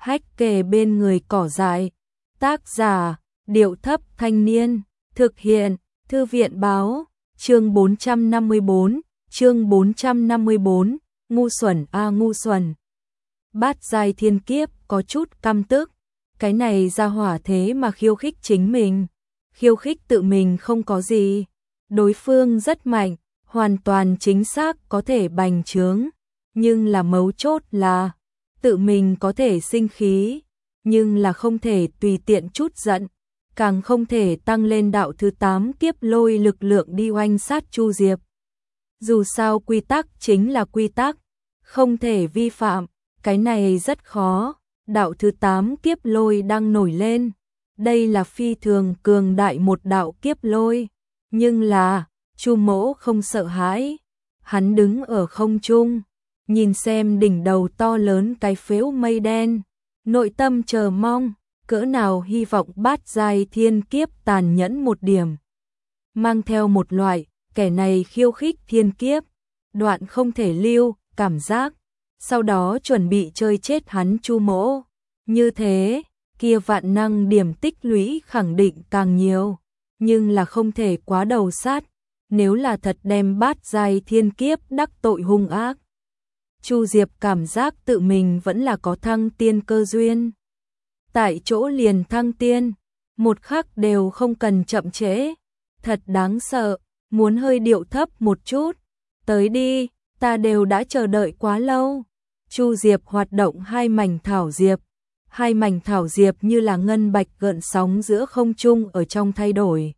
hách kề bên người cỏ dại. Tác giả, Điệu Thấp Thanh Niên, thực hiện, Thư viện Báo, chương 454, ngu xuẩn a ngu xuẩn. Bát giai thiên kiếp có chút căm tức, cái này ra hỏa thế mà khiêu khích chính mình, khiêu khích tự mình không có gì, đối phương rất mạnh, hoàn toàn chính xác có thể bành trướng, nhưng là mấu chốt là tự mình có thể sinh khí, nhưng là không thể tùy tiện chút giận, càng không thể tăng lên đạo thứ 8 kiếp lôi lực lượng đi oanh sát Chu Diệp. Dù sao quy tắc chính là quy tắc, không thể vi phạm, cái này rất khó, đạo thứ 8 kiếp lôi đang nổi lên, đây là phi thường cường đại một đạo kiếp lôi, nhưng là Chu Mỗ không sợ hãi, hắn đứng ở không trung, nhìn xem đỉnh đầu to lớn cái phếu mây đen, nội tâm chờ mong, cỡ nào hy vọng bát giai thiên kiếp tàn nhẫn một điểm. Mang theo một loại, kẻ này khiêu khích thiên kiếp, đoạn không thể lưu, cảm giác, sau đó chuẩn bị chơi chết hắn Chu Mỗ. Như thế, kia vạn năng điểm tích lũy khẳng định càng nhiều, nhưng là không thể quá đầu sát, nếu là thật đem bát giai thiên kiếp đắc tội hung ác. Chu Diệp cảm giác tự mình vẫn là có thăng tiên cơ duyên. Tại chỗ liền thăng tiên, một khắc đều không cần chậm trễ, thật đáng sợ, muốn hơi điệu thấp một chút, tới đi, ta đều đã chờ đợi quá lâu. Chu Diệp hoạt động hai mảnh thảo diệp như là ngân bạch gợn sóng giữa không trung ở trong thay đổi.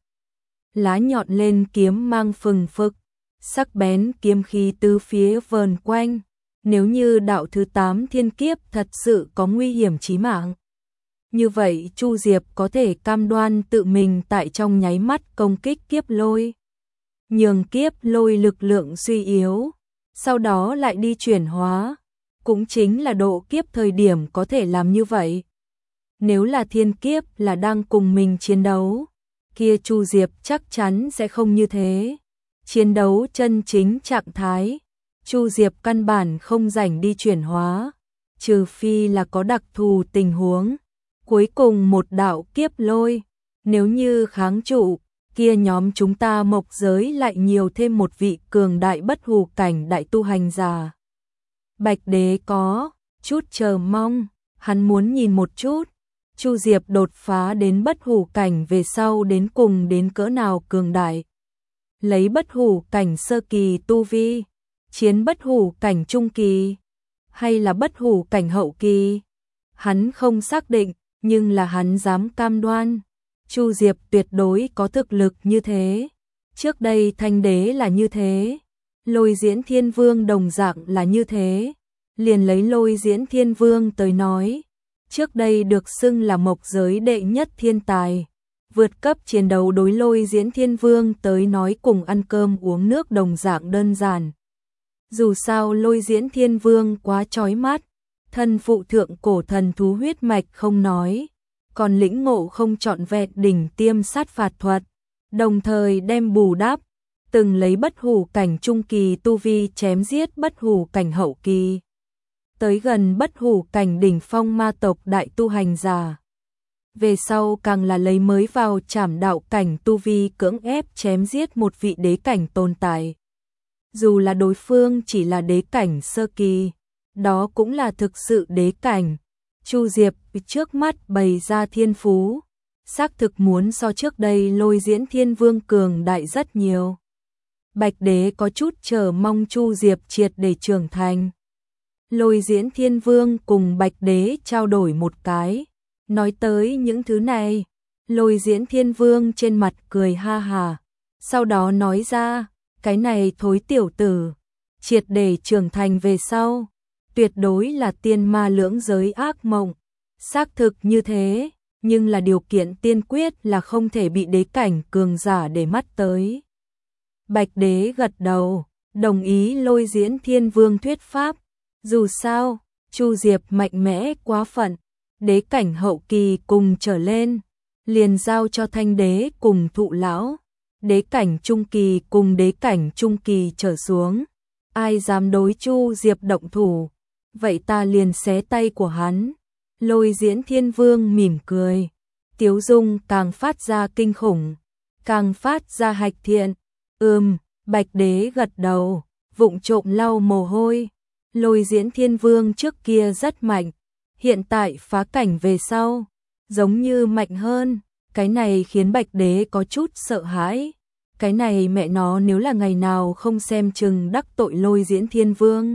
Lá nhọn lên kiếm mang phừng phực, sắc bén kiếm khí tứ phía vờn quanh, nếu như đạo thứ 8 thiên kiếp thật sự có nguy hiểm chí mạng. Như vậy Chu Diệp có thể cam đoan tự mình tại trong nháy mắt công kích kiếp lôi, nhường kiếp lôi lực lượng suy yếu, sau đó lại đi chuyển hóa, cũng chính là độ kiếp thời điểm có thể làm như vậy. Nếu là thiên kiếp là đang cùng mình chiến đấu, kia Chu Diệp chắc chắn sẽ không như thế. Chiến đấu chân chính trạng thái, Chu Diệp căn bản không rảnh đi chuyển hóa, trừ phi là có đặc thù tình huống. Cuối cùng một đạo kiếp lôi, nếu như kháng trụ, kia nhóm chúng ta mộc giới lại nhiều thêm một vị cường đại bất hủ cảnh đại tu hành giả. Bạch Đế có chút chờ mong, hắn muốn nhìn một chút, Chu Diệp đột phá đến bất hủ cảnh về sau đến cùng đến cỡ nào cường đại. Lấy bất hủ cảnh sơ kỳ tu vi, chiến bất hủ cảnh trung kỳ, hay là bất hủ cảnh hậu kỳ, hắn không xác định, nhưng là hắn dám cam đoan, Chu Diệp tuyệt đối có thực lực như thế. Trước đây Thanh Đế là như thế, Lôi Diễn Thiên Vương đồng dạng là như thế. Liền lấy Lôi Diễn Thiên Vương tới nói, trước đây được xưng là mộc giới đệ nhất thiên tài, vượt cấp chiến đấu đối Lôi Diễn Thiên Vương tới nói cùng ăn cơm uống nước đồng dạng đơn giản. Dù sao Lôi Diễn Thiên Vương quá chói mắt, thân phụ thượng cổ thần thú huyết mạch không nói, còn lĩnh ngộ không trọn vẹn đỉnh tiêm sát phạt thuật, đồng thời đem bù đắp, từng lấy bất hủ cảnh trung kỳ tu vi chém giết bất hủ cảnh hậu kỳ, tới gần bất hủ cảnh đỉnh phong ma tộc đại tu hành giả. Về sau càng là lấy mới vào trảm đạo cảnh tu vi cưỡng ép chém giết một vị đế cảnh tồn tại. Dù là đối phương chỉ là đế cảnh sơ kỳ, đó cũng là thực sự đế cảnh. Chu Diệp trước mắt bày ra thiên phú, xác thực muốn so trước đây Lôi Diễn Thiên Vương cường đại rất nhiều. Bạch Đế có chút chờ mong Chu Diệp triệt để trưởng thành. Lôi Diễn Thiên Vương cùng Bạch Đế trao đổi một cái, nói tới những thứ này, Lôi Diễn Thiên Vương trên mặt cười ha hà, sau đó nói ra, cái này thối tiểu tử, triệt để trưởng thành về sau, tuyệt đối là tiên ma lưỡng giới ác mộng. Xác thực như thế, nhưng là điều kiện tiên quyết là không thể bị đế cảnh cường giả để mắt tới. Bạch Đế gật đầu, đồng ý Lôi Diễn Thiên Vương thuyết pháp. Dù sao, Chu Diệp mạnh mẽ quá phận, đế cảnh hậu kỳ cùng trở lên, liền giao cho Thanh Đế cùng Thụ Lão, đế cảnh trung kỳ cùng đế cảnh trung kỳ trở xuống. Ai dám đối Chu Diệp động thủ, vậy ta liền xé tay của hắn. Lôi Diễn Thiên Vương mỉm cười, tiếu dung càng phát ra kinh khủng, càng phát ra hạch thiện. Bạch Đế gật đầu, vụng trộm lau mồ hôi. Lôi Diễn Thiên Vương trước kia rất mạnh, hiện tại phá cảnh về sau, giống như mạnh hơn. Cái này khiến Bạch Đế có chút sợ hãi. Cái này mẹ nó nếu là ngày nào không xem chừng đắc tội Lôi Diễn Thiên Vương,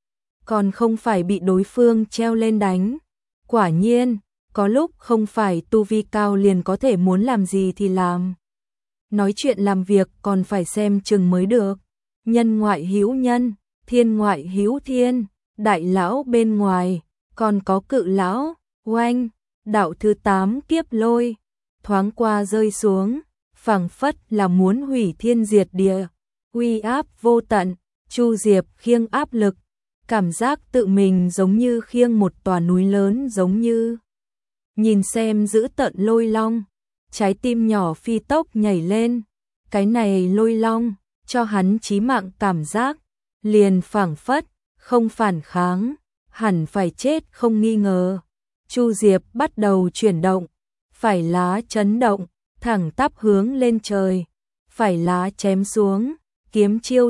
còn không phải bị đối phương treo lên đánh. Quả nhiên, có lúc không phải tu vi cao liền có thể muốn làm gì thì làm. Nói chuyện làm việc còn phải xem chừng mới được. Nhân ngoại hữu nhân, thiên ngoại hữu thiên, đại lão bên ngoài, còn có cự lão. Oanh, đạo thứ 8 kiếp lôi, thoáng qua rơi xuống, phảng phất là muốn hủy thiên diệt địa, uy áp vô tận. Chu Diệp khiêng áp lực, cảm giác tự mình giống như khiêng một tòa núi lớn giống như. Nhìn xem giữ tận lôi long, trái tim nhỏ phi tốc nhảy lên. Cái này lôi long, cho hắn chí mạng cảm giác, liền phảng phất, không phản kháng, hẳn phải chết không nghi ngờ. Chu Diệp bắt đầu chuyển động, phải lá chấn động, thẳng tắp hướng lên trời, phải lá chém xuống, kiếm chiêu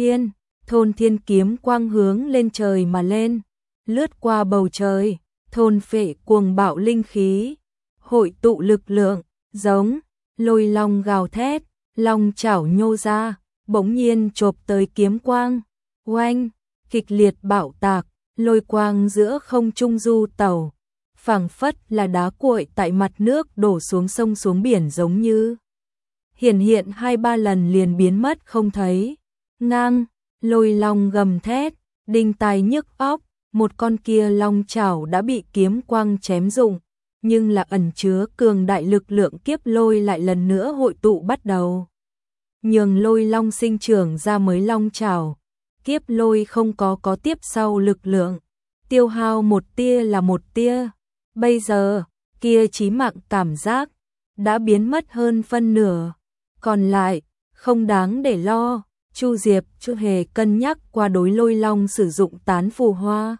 thôn thiên kiếm quang hướng lên trời mà lên, lướt qua bầu trời, thôn phệ cuồng bạo linh khí, hội tụ lực lượng, giống lôi long gào thét, long chảo nhô ra, bỗng nhiên chộp tới kiếm quang. Oanh, kịch liệt bạo tạc, lôi quang giữa không trung du tẩu, phảng phất là đá cuội tại mặt nước đổ xuống sông xuống biển giống như. Hiện 2-3 lần liền biến mất không thấy. Ngang, lôi long gầm thét, đinh tai nhức óc, một con kia long chảo đã bị kiếm quang chém rụng, nhưng là ẩn chứa cường đại lực lượng kiếp lôi lại lần nữa hội tụ bắt đầu. Nhường lôi long sinh trưởng ra mới long chảo, kiếp lôi không có tiếp sau lực lượng, tiêu hao một tia là một tia. Bây giờ, kia chí mạng cảm giác đã biến mất hơn phân nửa, còn lại không đáng để lo. Chu Diệp chưa hề cân nhắc qua đối lôi long sử dụng tán phù hoa.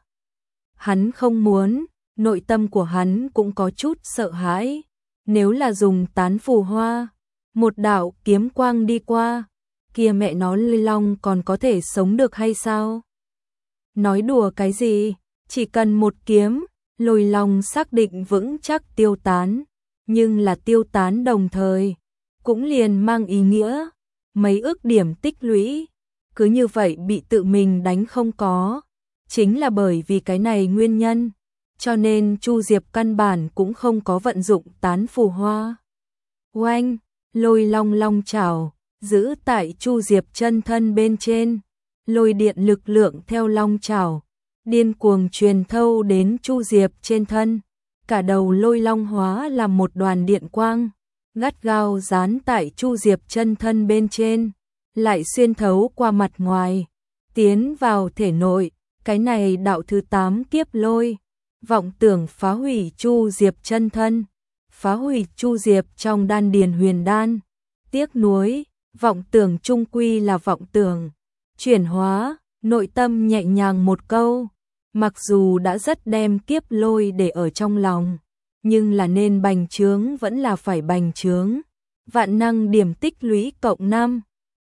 Hắn không muốn, nội tâm của hắn cũng có chút sợ hãi. Nếu là dùng tán phù hoa, một đạo kiếm quang đi qua, kia mẹ nó lôi long còn có thể sống được hay sao? Nói đùa cái gì, chỉ cần một kiếm, lôi long xác định vững chắc tiêu tán, nhưng là tiêu tán đồng thời, cũng liền mang ý nghĩa mấy ước điểm tích lũy, cứ như vậy bị tự mình đánh không có. Chính là bởi vì cái này nguyên nhân, cho nên Chu Diệp căn bản cũng không có vận dụng tán phù hoa. Oanh, lôi long long chảo, giữ tại Chu Diệp chân thân bên trên, lôi điện lực lượng theo long chảo, điên cuồng truyền thâu đến Chu Diệp trên thân. Cả đầu lôi long hóa làm một đoàn điện quang, gắt gao dán tại Chu Diệp chân thân bên trên, lại xuyên thấu qua mặt ngoài, tiến vào thể nội. Cái này đạo thứ 8 kiếp lôi, vọng tưởng phá hủy Chu Diệp chân thân, phá hủy Chu Diệp trong đan điền huyền đan. Tiếc nuối, vọng tưởng chung quy là vọng tưởng, chuyển hóa, nội tâm nhẹ nhàng một câu, mặc dù đã rất đem kiếp lôi để ở trong lòng, nhưng là nên bành trướng vẫn là phải bành trướng. Vạn năng điểm tích lũy cộng 5.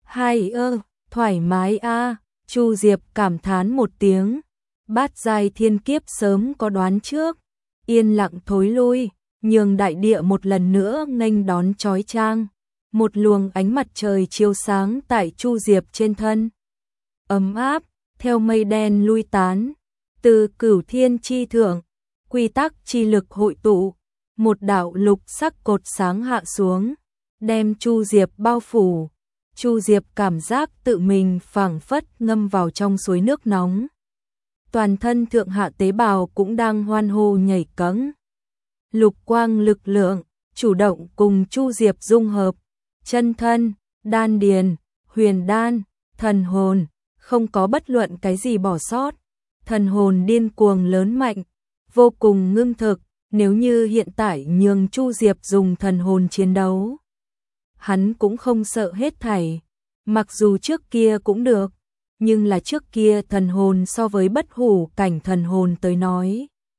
Thoải mái a. Chu Diệp cảm thán một tiếng, bát giai thiên kiếp sớm có đoán trước, yên lặng thối lui, nhường đại địa một lần nữa nghênh đón chói chang. Một luồng ánh mặt trời chiếu sáng tại Chu Diệp trên thân, ấm áp, theo mây đen lui tán, từ cửu thiên chi thượng, quy tắc chi lực hội tụ, một đạo lục sắc cột sáng hạ xuống, đem Chu Diệp bao phủ. Chu Diệp cảm giác tự mình phảng phất ngâm vào trong suối nước nóng. Toàn thân thượng hạ tế bào cũng đang hoan hô nhảy cẫng. Lục quang lực lượng, chủ động cùng Chu Diệp dung hợp, chân thân, đan điền, huyền đan, thần hồn, không có bất luận cái gì bỏ sót. Thần hồn điên cuồng lớn mạnh, vô cùng ngưng thực, nếu như hiện tại nhường Chu Diệp dùng thần hồn chiến đấu, hắn cũng không sợ hết thảy. Mặc dù trước kia cũng được, nhưng là trước kia thần hồn so với bất hủ cảnh thần hồn tới nói,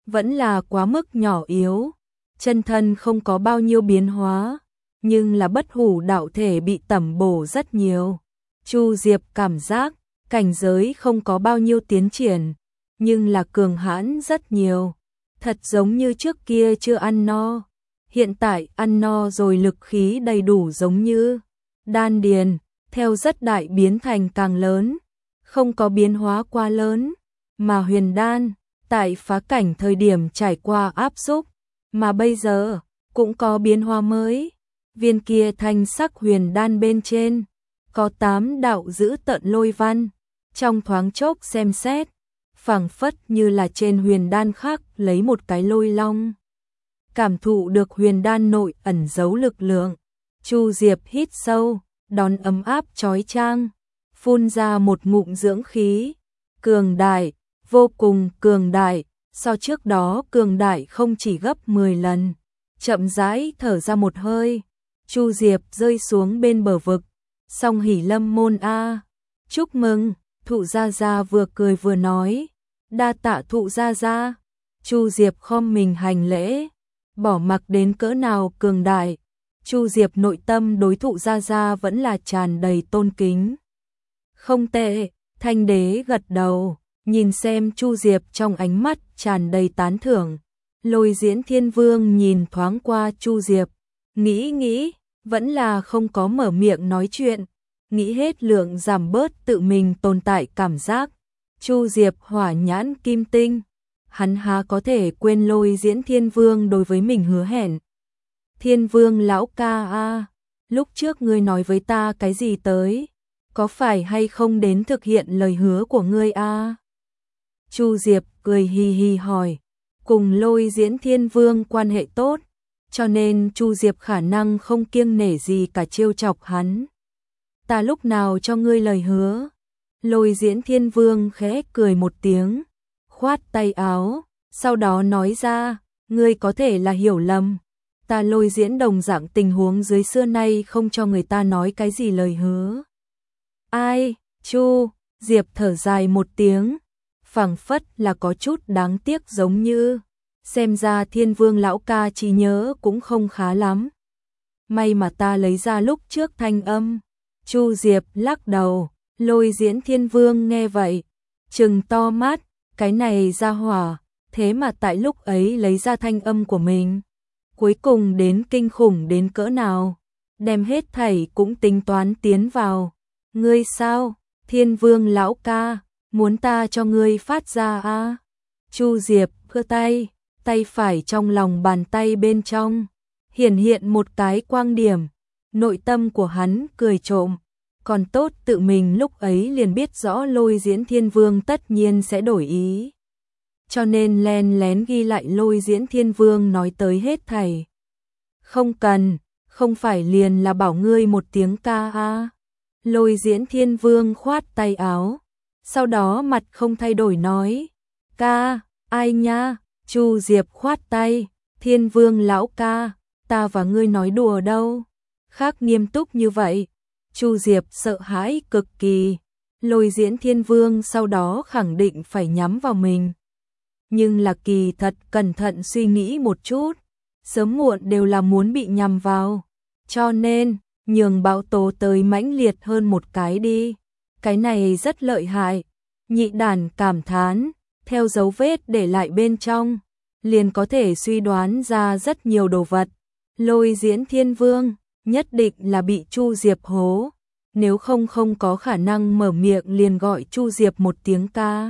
vẫn là quá mức nhỏ yếu, chân thân không có bao nhiêu biến hóa, nhưng là bất hủ đạo thể bị tẩm bổ rất nhiều. Chu Diệp cảm giác cảnh giới không có bao nhiêu tiến triển, nhưng là cường hãn rất nhiều, thật giống như trước kia chưa ăn no, hiện tại ăn no rồi lực khí đầy đủ giống như đan điền, theo rất đại biến thành càng lớn, không có biến hóa quá lớn, mà huyền đan, tại phá cảnh thời điểm trải qua áp xúc, mà bây giờ cũng có biến hóa mới. Viên kia thanh sắc huyền đan bên trên có 8 đạo giữ tận lôi văn, trong thoáng chốc xem xét, phảng phất như là trên huyền đan khác lấy một cái lôi long. Cảm thụ được huyền đan nội ẩn giấu lực lượng, Chu Diệp hít sâu, đón ấm áp chói chang, phun ra một ngụm dưỡng khí, cường đại, vô cùng cường đại, so trước đó cường đại không chỉ gấp 10 lần. Chậm rãi thở ra một hơi, Chu Diệp rơi xuống bên bờ vực, song hỉ lâm môn a, chúc mừng. Thụ Gia Gia vừa cười vừa nói, đa tạ Thụ Gia Gia. Chu Diệp khom mình hành lễ, bỏ mặc đến cỡ nào cường đại, Chu Diệp nội tâm đối Thụ Gia Gia vẫn là tràn đầy tôn kính. Không tệ, Thanh Đế gật đầu, nhìn xem Chu Diệp trong ánh mắt tràn đầy tán thưởng. Lôi Diễn Thiên Vương nhìn thoáng qua Chu Diệp, nghĩ, vẫn là không có mở miệng nói chuyện, nghĩ hết lượng giảm bớt tự mình tồn tại cảm giác. Chu Diệp hỏa nhãn kim tinh, hắn há có thể quên Lôi Diễn Thiên Vương đối với mình hứa hẹn. Thiên Vương lão ca a, lúc trước ngươi nói với ta cái gì tới, có phải hay không đến thực hiện lời hứa của ngươi a? Chu Diệp cười hì hì hỏi, cùng Lôi Diễn Thiên Vương quan hệ tốt, cho nên Chu Diệp khả năng không kiêng nể gì cả trêu chọc hắn. Ta lúc nào cho ngươi lời hứa? Lôi Diễn Thiên Vương khẽ cười một tiếng, khoát tay áo, sau đó nói ra, ngươi có thể là hiểu lầm. Ta Lôi Diễn đồng dạng tình huống dưới xưa nay không cho người ta nói cái gì lời hứa. Ai? Chu Diệp thở dài một tiếng, phảng phất là có chút đáng tiếc giống như, xem ra Thiên Vương lão ca trí nhớ cũng không khá lắm. May mà ta lấy ra lúc trước thanh âm. Chu Diệp lắc đầu, Lôi Diễn Thiên Vương nghe vậy, trừng to mắt, cái này ra hỏa, thế mà tại lúc ấy lấy ra thanh âm của mình. Cuối cùng đến kinh khủng đến cỡ nào, đem hết thảy cũng tính toán tiến vào. Ngươi sao, Thiên Vương lão ca, muốn ta cho ngươi phát ra a? Chu Diệp giơ tay, tay phải trong lòng bàn tay bên trong, hiện một cái quang điểm, nội tâm của hắn cười trộm, còn tốt tự mình lúc ấy liền biết rõ Lôi Diễn Thiên Vương tất nhiên sẽ đổi ý. Cho nên len lén ghi lại Lôi Diễn Thiên Vương nói tới hết thảy. Không cần, không phải liền là bảo ngươi một tiếng ca a. Lôi Diễn Thiên Vương khoát tay áo, sau đó mặt không thay đổi nói, ca, ai nha? Chu Diệp khoát tay, Thiên Vương lão ca, ta và ngươi nói đùa đâu, khác nghiêm túc như vậy. Chu Diệp sợ hãi cực kỳ, Lôi Diễn Thiên Vương sau đó khẳng định phải nhắm vào mình. Nhưng là kỳ thật cẩn thận suy nghĩ một chút, sớm muộn đều là muốn bị nhằm vào, cho nên nhường bão tố tới mãnh liệt hơn một cái đi, cái này rất lợi hại. Nhị đàn cảm thán, theo dấu vết để lại bên trong, liền có thể suy đoán ra rất nhiều đồ vật. Lôi Diễn Thiên Vương nhất định là bị Chu Diệp hố, nếu không có khả năng mở miệng liền gọi Chu Diệp một tiếng ca.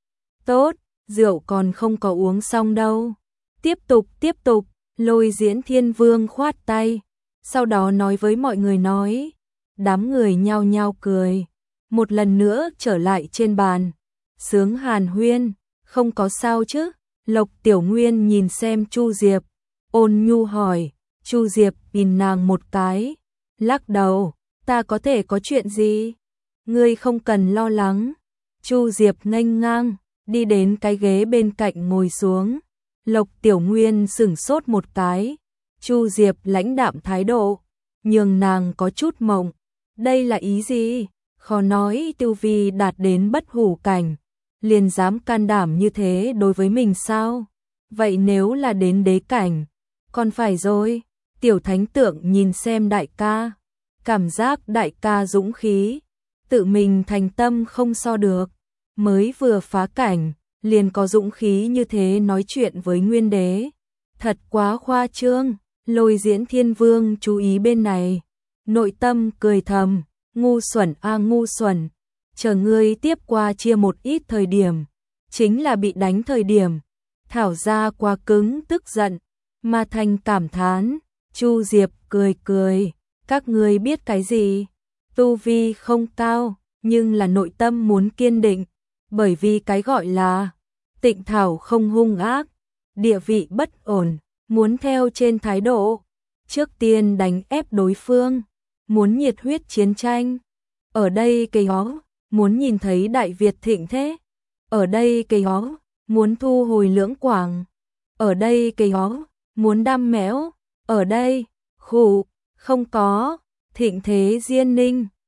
Tốt, rượu còn không có uống xong đâu. Tiếp tục, Lôi Diễn Thiên Vương khoát tay, sau đó nói với mọi người nói. Đám người nhao nhao cười, một lần nữa trở lại trên bàn, sướng hàn huyên, không có sao chứ? Lộc Tiểu Nguyên nhìn xem Chu Diệp, ôn nhu hỏi. Chu Diệp nhìn nàng một cái, lắc đầu, ta có thể có chuyện gì? Ngươi không cần lo lắng. Chu Diệp nghênh ngang, đi đến cái ghế bên cạnh ngồi xuống. Lộc Tiểu Nguyên sửng sốt một cái, Chu Diệp lãnh đạm thái độ, nhường nàng có chút mộng. Đây là ý gì? Khó nói tu vi đạt đến bất hủ cảnh, liền dám can đảm như thế đối với mình sao? vậy nếu là đến đế cảnh, còn phải rồi. Tiểu thánh tượng nhìn xem đại ca, cảm giác đại ca dũng khí, tự mình thành tâm không so được, mới vừa phá cảnh, liền có dũng khí như thế nói chuyện với Nguyên Đế. Thật quá khoa trương. Lôi Diễn Thiên Vương chú ý bên này, nội tâm cười thầm, ngu xuẩn a ngu xuẩn, chờ ngươi tiếp qua chia một ít thời điểm, chính là bị đánh thời điểm. Thảo ra quá cứng tức giận, mà thành cảm thán. Chu Diệp cười cười, các ngươi biết cái gì? Tu vi không cao, nhưng là nội tâm muốn kiên định, bởi vì cái gọi là Tịnh Thảo không hung ác, địa vị bất ổn, muốn theo trên thái độ, trước tiên đánh ép đối phương, muốn nhiệt huyết chiến tranh. Ở đây cây hó, muốn nhìn thấy Đại Việt thịnh thế. Ở đây cây hó, muốn thu hồi Lưỡng Quảng. Ở đây cây hó, muốn đam mẽo. Ở đây, khủ, không có, thịnh thế Diên Ninh.